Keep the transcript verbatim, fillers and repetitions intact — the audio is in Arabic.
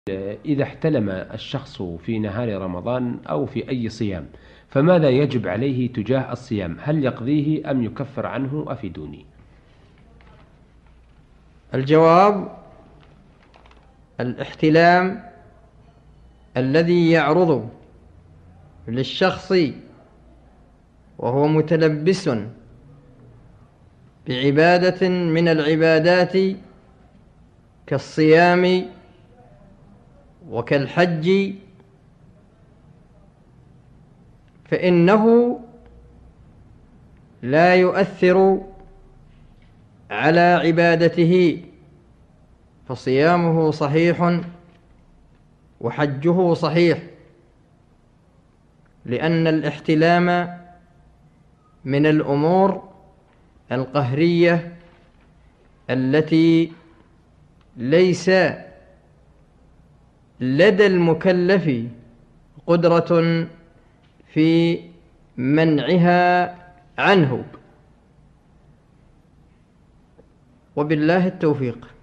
إذا احتلم الشخص في نهار رمضان أو في أي صيام، فماذا يجب عليه تجاه الصيام؟ هل يقضيه أم يكفر عنه؟ أفيدوني. الجواب: الاحتلام الذي يعرض للشخص وهو متلبس بعبادة من العبادات كالصيام وكالحج، فإنه لا يؤثر على عبادته، فصيامه صحيح وحجه صحيح، لأن الاحتلام من الأمور القهرية التي ليس لدى المكلف قدرة في منعها عنه، وبالله التوفيق.